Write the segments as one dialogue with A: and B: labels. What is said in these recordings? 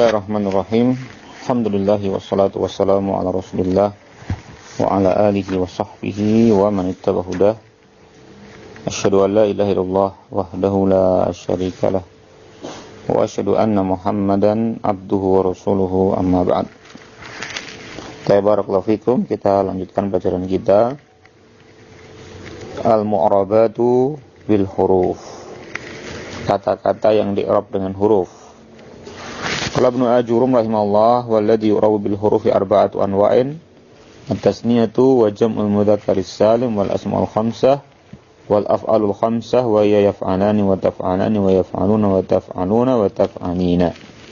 A: Bismillahirrahmanirrahim. Alhamdulillahi wassalatu wassalamu ala Rasulillah wa ala alihi wa sahbihi wa man ittaba'a hudah. Asyhadu an la ilaha illallah wahdahu la syarika lah wa asyhadu anna Muhammadan abduhu wa rasuluhu amma ba'd. Barakallahu fikum. Kita lanjutkan pelajaran kita Al-Mu'rabatu bil huruf. Kata-kata yang di-i'rab dengan huruf. Qala Ibnu Ajurum rahimahullah walladzi yurabu bil hurufi arba'atu anwa'in at-tasniyatu wa jam'ul mudzakkaris salim wal asmaul khamsah wal af'alul khamsah wa ya yaf'alani wa taf'alani wa yaf'aluna wa taf'aluna wa taf'anina.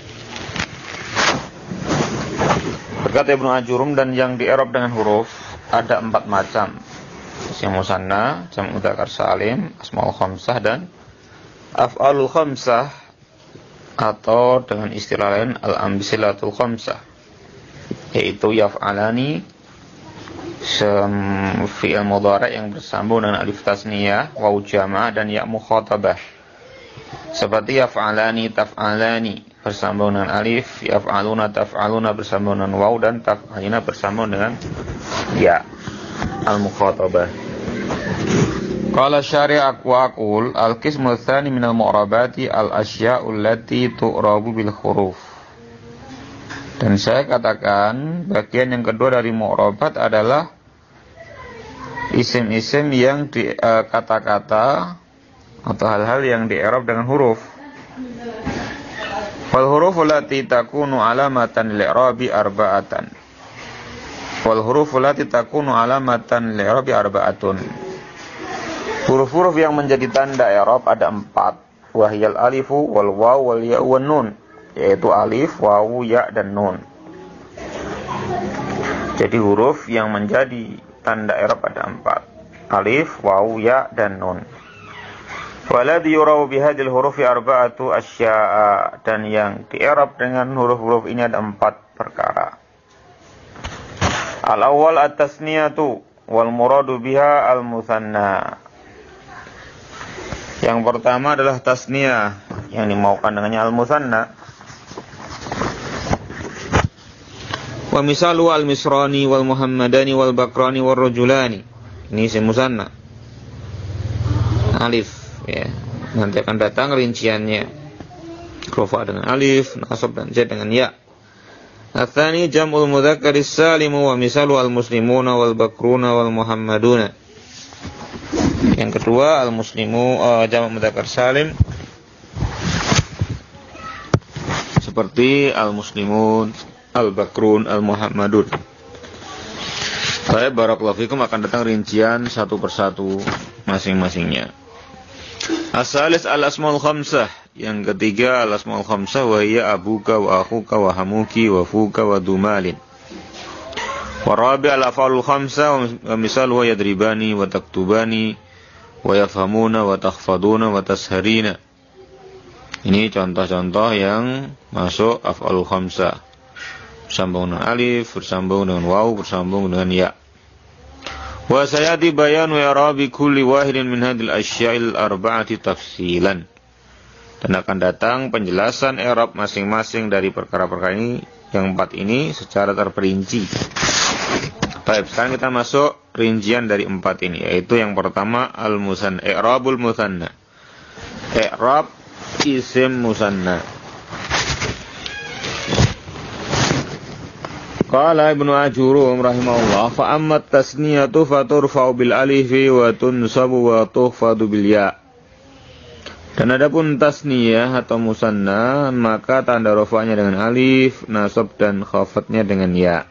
A: Berkata Ibnu Ajurum, dan yang di-i'rab dengan huruf ada 4 macam. Isim musanna, jam' mudzakkar salim, asmaul khamsah dan af'alul khamsah, atau dengan istilah lain al-amsilatul khamsah, yaitu yaf'alani, fi'il mudhari' yang bersambung dengan alif tasniyah, waw jamaah dan ya mukhatabah. Seperti yaf'alani, taf'alani bersambung dengan alif, yaf'aluna, taf'aluna bersambung dengan waw, dan taf'alina bersambung dengan ya al-mukhatabah. Qala syari'ak wa aqul al-qismu tsani minal mu'rabati al-asya'u allati tu'rabu bil huruf. Dan saya katakan bagian yang kedua dari mu'rabat adalah isim-isim yang di kata-kata atau hal-hal yang di-i'rab dengan huruf. Wal hurufu allati takunu alamatan li'irabi arba'atan. Wal hurufu allati takunu alamatan li'irabi arba'atun. Huruf-huruf yang menjadi tanda i'rab ada 4. Wahyal alifu wal waw wal ya wan nun, yaitu alif, waw, ya dan nun. Jadi huruf yang menjadi tanda i'rab ada 4. Alif, waw, ya dan nun. Waladhi yuraw bihadil hurufi arba'atu asya'a, dan yang di-i'rab dengan huruf-huruf ini ada 4 perkara. Al-awwal at-tasniyatu wal muradu biha al-mutsanna. Yang pertama adalah tasniyah, yang dimaukan dengannya al-mutsanna. Wa misalu al-misrani wal muhammadani wal bakrani wal rajulani. Ini isim mutsanna. Alif, ya. Nanti akan datang rinciannya. Rafa dengan alif, nasab dan jar dengan ya. Atsani jam'ul mudzakkaris salimu wa misalu al-muslimuna wal bakruna wal muhammaduna. Yang kedua al-muslimu jama' mudzakkar salim, seperti al-muslimun, al-bakrun, al-muhammadun. Baik, barakallahu fikum, akan datang rincian satu persatu masing-masingnya. As-salis al-asmaul khamsah. Yang ketiga al-asmaul khamsah, wa hiya abuka wa akhuka wa hamuki wa fuka wa dumalin. Wa rabi' al-af'alul khamsah, wa misaluhu yadribani wa taktubani wa yafhamuna wa takhfaduna wa tasharina. Ini contoh-contoh yang masuk af'alul khamsah. Bersambung dengan alif, bersambung dengan waw, bersambung dengan ya. Wa sayati bayanu i'rabi kulli wahidin min hadhil asya'il arba'ati tafsilan. Dan akan datang penjelasan i'rab masing-masing dari perkara-perkara ini, yang 4 ini secara terperinci. Baik, sekarang kita masuk rincian dari 4 ini, yaitu yang pertama al-musanna, i'rabul musanna. I'rab isim musanna. Qala Ibnu Ajurum rahimahullah, fa amma tasniyatu faturfa'u bil alifi wa tunsabu wa tukhfadu bil ya. Dan adapun tasniyah atau musanna, maka tanda rafa'nya dengan alif, nasab dan khafadnya dengan ya.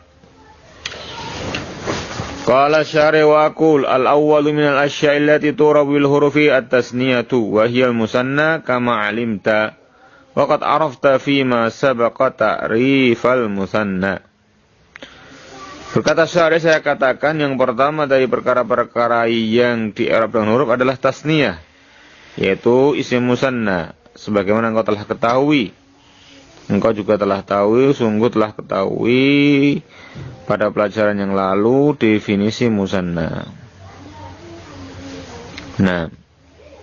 A: Qala syari wa aqul al-awwalu minal asya'i allati turabu bil hurufi at-tasniyatu wa hiya al-musanna kama 'alimta wa qad 'arafta fi ma sabaqa ta'rifal musanna. Berkata syari, saya katakan yang pertama dari perkara-perkara yang di-i'rab dengan huruf adalah tasniyah, yaitu isim musanna, sebagaimana engkau telah ketahui. Engkau juga telah tahu, sungguh telah ketahui pada pelajaran yang lalu definisi musanna. Nah,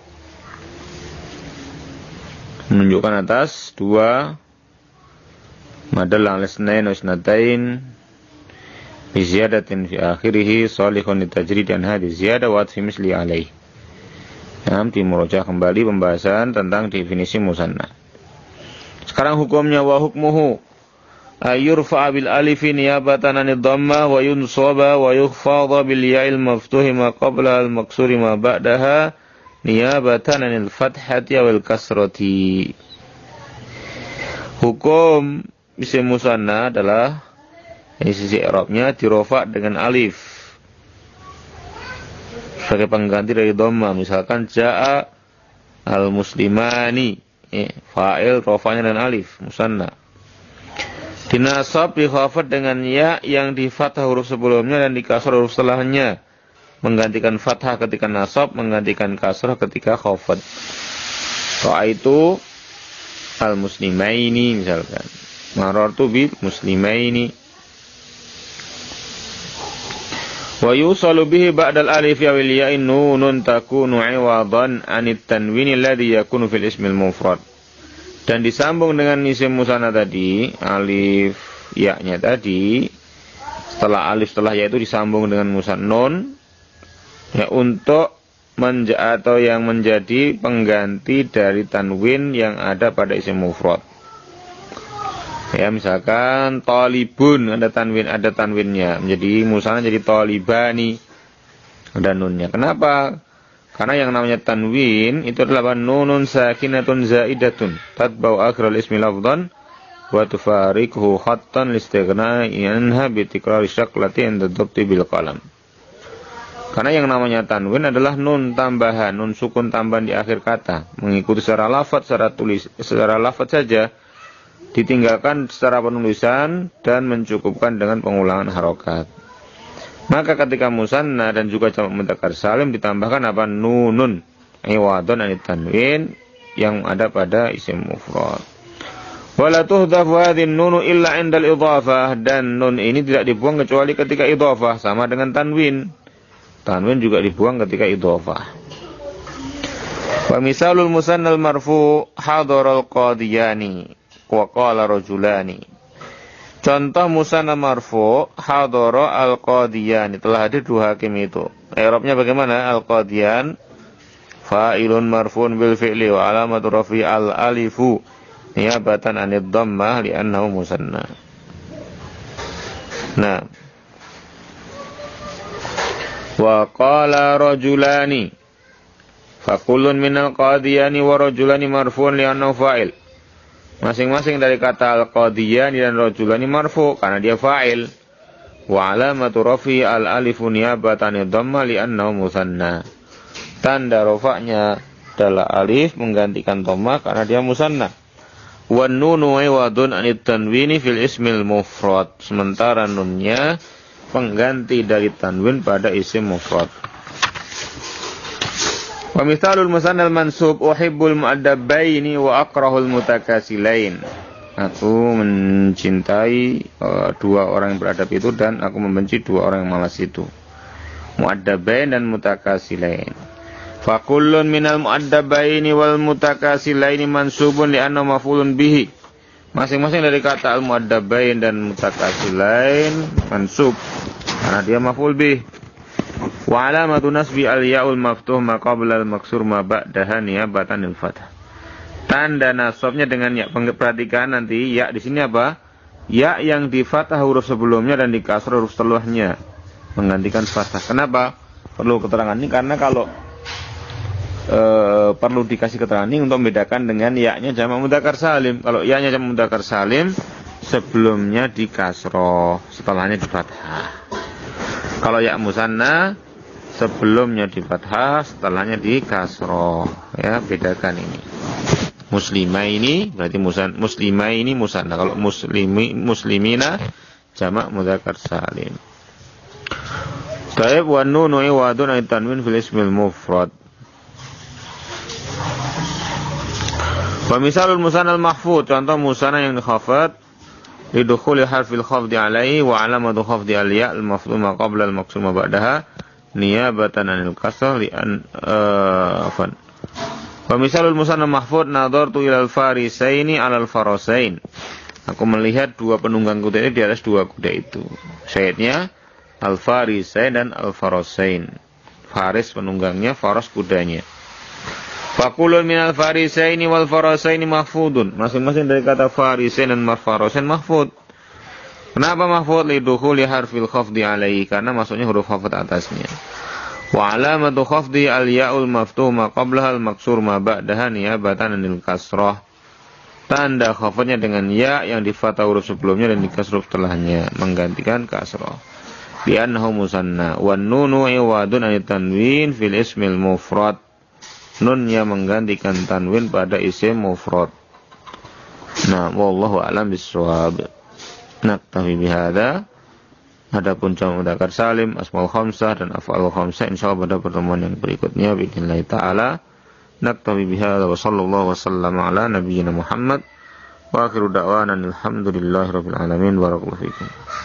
A: menunjukkan atas 2 madalla ala isnain wa isnatain bi ziyadatin fi akhirih salihun litajrid an hadhihi ziyadah wa fi misli alaih. Dimurojah kembali pembahasan tentang definisi musanna. Sekarang hukumnya, wa hukmuhu ayurfa bil alifi niyabatan anid dhamma wa yunsaba wa yukhfadha bil ya'il maftuhi ma qabla al maksuri ma ba'daha niyabatan anil fathati wal kasrati. Hukum isim musanna adalah sisi i'rabnya dirofa dengan alif sebagai pengganti dari dhamma. Misalkan ja'a al-muslimani, fa'il rofanya dan alif, musanna. Dinasab dikhafad dengan ya yang di fathah huruf sebelumnya dan di kasrah huruf setelahnya, menggantikan fathah ketika nasab, menggantikan kasrah ketika khafad. Ra'aitu al-muslimaini misalkan, marartu bil muslimaini. Wa yusalu bihi ba'dal alif ya wal ya'in nunun takunu 'iwadan 'anit tanwin alladhi yakunu fil ismil mufrad. Dan disambung dengan isim musanna tadi, alif ya-nya tadi, setelah alif setelah ya itu disambung dengan nun ya untuk atau yang menjadi pengganti dari tanwin yang ada pada isim mufrad. Ya, misalkan talibun ada tanwinnya, menjadi musanna jadi talibani, ada nunnya. Kenapa? Karena yang namanya tanwin itu adalah nunun sakinatun zaidatun tatba'u akhral ismi lafdhan wa tufariquhu khattan listighna'i anha bi tikrari syaklati inda dhabti bil qalam. Karena yang namanya tanwin adalah nun tambahan, nun sukun tambahan di akhir kata, mengikuti secara lafaz, secara lafaz saja, ditinggalkan secara penulisan dan mencukupkan dengan pengulangan harokat. Maka ketika musanna dan juga jamak mudzakkar salim ditambahkan apa? Nunun iwadun anit tanwin yang ada pada isim mufrad. Wala tuhdhafu hadhin nunu illa 'indal idhafah, dan nun ini tidak dibuang kecuali ketika idhafah, sama dengan tanwin. Tanwin juga dibuang ketika idhafah. Wa misalul musannal marfu hadaral qadiyani wa qala rajulani. Contoh musanna marfu hadara al-qadiyani, telah hadir dua hakim itu. I'rabnya bagaimana? Al-qadiyan fa'ilun marfu'un bil fi'li wa alamatu rafi al-alifu niyabatan 'anid dhammah li'annahu musanna. Nah, wa qala rajulani fa kullun minal qadiyani wa rajulani marfu'un li'annahu fa'il. Masing-masing dari kata al-qadiyani dan rajulani marfu karena dia fa'il. Wa alamatu rafi al-alifu niyabatan dhamma li'annahu musanna. Tanda rafa'nya adalah alif menggantikan dhamma karena dia musanna. Wan nunu iwadun anit tanwini fil ismil mufrad. Sementara nunnya pengganti dari tanwin pada isim mufrad. Wa mithalul musannal mansub uhibbul mu'addabaini wa akrahul mutakasilain. Aku mencintai dua orang yang beradab itu dan aku membenci dua orang yang malas itu. Mu'addabain dan mutakasilain. Fa kullun minal mu'addabaini wal mutakasilaini mansubun li'anna maf'ulun bihi. Masing-masing dari kata al-mu'addabain dan mutakasilain mansub karena dia maf'ul bih. Wa alamatu nasbi al-ya'ul maftuh ma qabla al-maksur ma ba'daha niyabatan lil fathah. Tanda nasabnya dengan ya. Perhatikan nanti ya di sini apa? Ya yang di fathah huruf sebelumnya dan di kasrah huruf setelahnya, menggantikan fathah. Kenapa? Perlu keterangan ini karena kalau perlu dikasih keterangan ini untuk membedakan dengan ya-nya jamak mudzakkar salim. Kalau ya-nya jamak mudzakkar salim sebelumnya di kasrah, setelahnya di fathah. Kalau ya musanna sebelumnya di fathah, setelahnya di kasroh. Ya, bedakan ini. Muslimah ini berarti muslimah ini musanna. Kalau muslimina jamak mudzakkar salim. Taib wa nunu iwadun ay tanwin fil ismil mufrad. Wa misalul musannal mahfuz, contoh musanna yang dikhafad lidukhuli harfil khafdi alaihi wa alamatu khafdi al-ya' al-mafdhum ma qabla al-maksur ma ba'daha niyabatan anil kasr li an afan. Wa misalul musanna mahfuz nadartu ila al-farisaini 'ala al-farasain. Aku melihat dua penunggang kuda ini di atas dua kuda itu. Syahidnya Al-Farisain dan Al-Farasain. Faris penunggangnya, faras kudanya. Fakulun minal farisaini wal farasaini mahfudun. Masing-masing dari kata farisain dan farasain mahfud. Kenapa mahfud? Lidukhuli harfil khafdi alaihi, karena masuknya huruf khafd atasnya. Wa alamatu khafdi al-ya'ul maftuh ma qablaha al-maksur ma ba'daha niyabatan anil kasrah. Tanda khafdnya dengan ya yang di fathah huruf sebelumnya dan di kasrah setelahnya, menggantikan kasrah. Li'annahu musanna wan nunu iwadun anit tanwin fil ismil mufrad. Nun yang menggantikan tanwin pada isim mufrad. Nah, wallahu a'lam bissawab. Naktafi bihada. Adapun jamak mudzakkar salim, asmaul khamsah dan af'alul khamsah insyaallah pada pertemuan yang berikutnya biidznillah taala. Naktafi bihada wa sallallahu wasallama ala nabiyyina Muhammad wa akhiru da'wana alhamdulillahi rabbil alamin. Barakallahu fikum.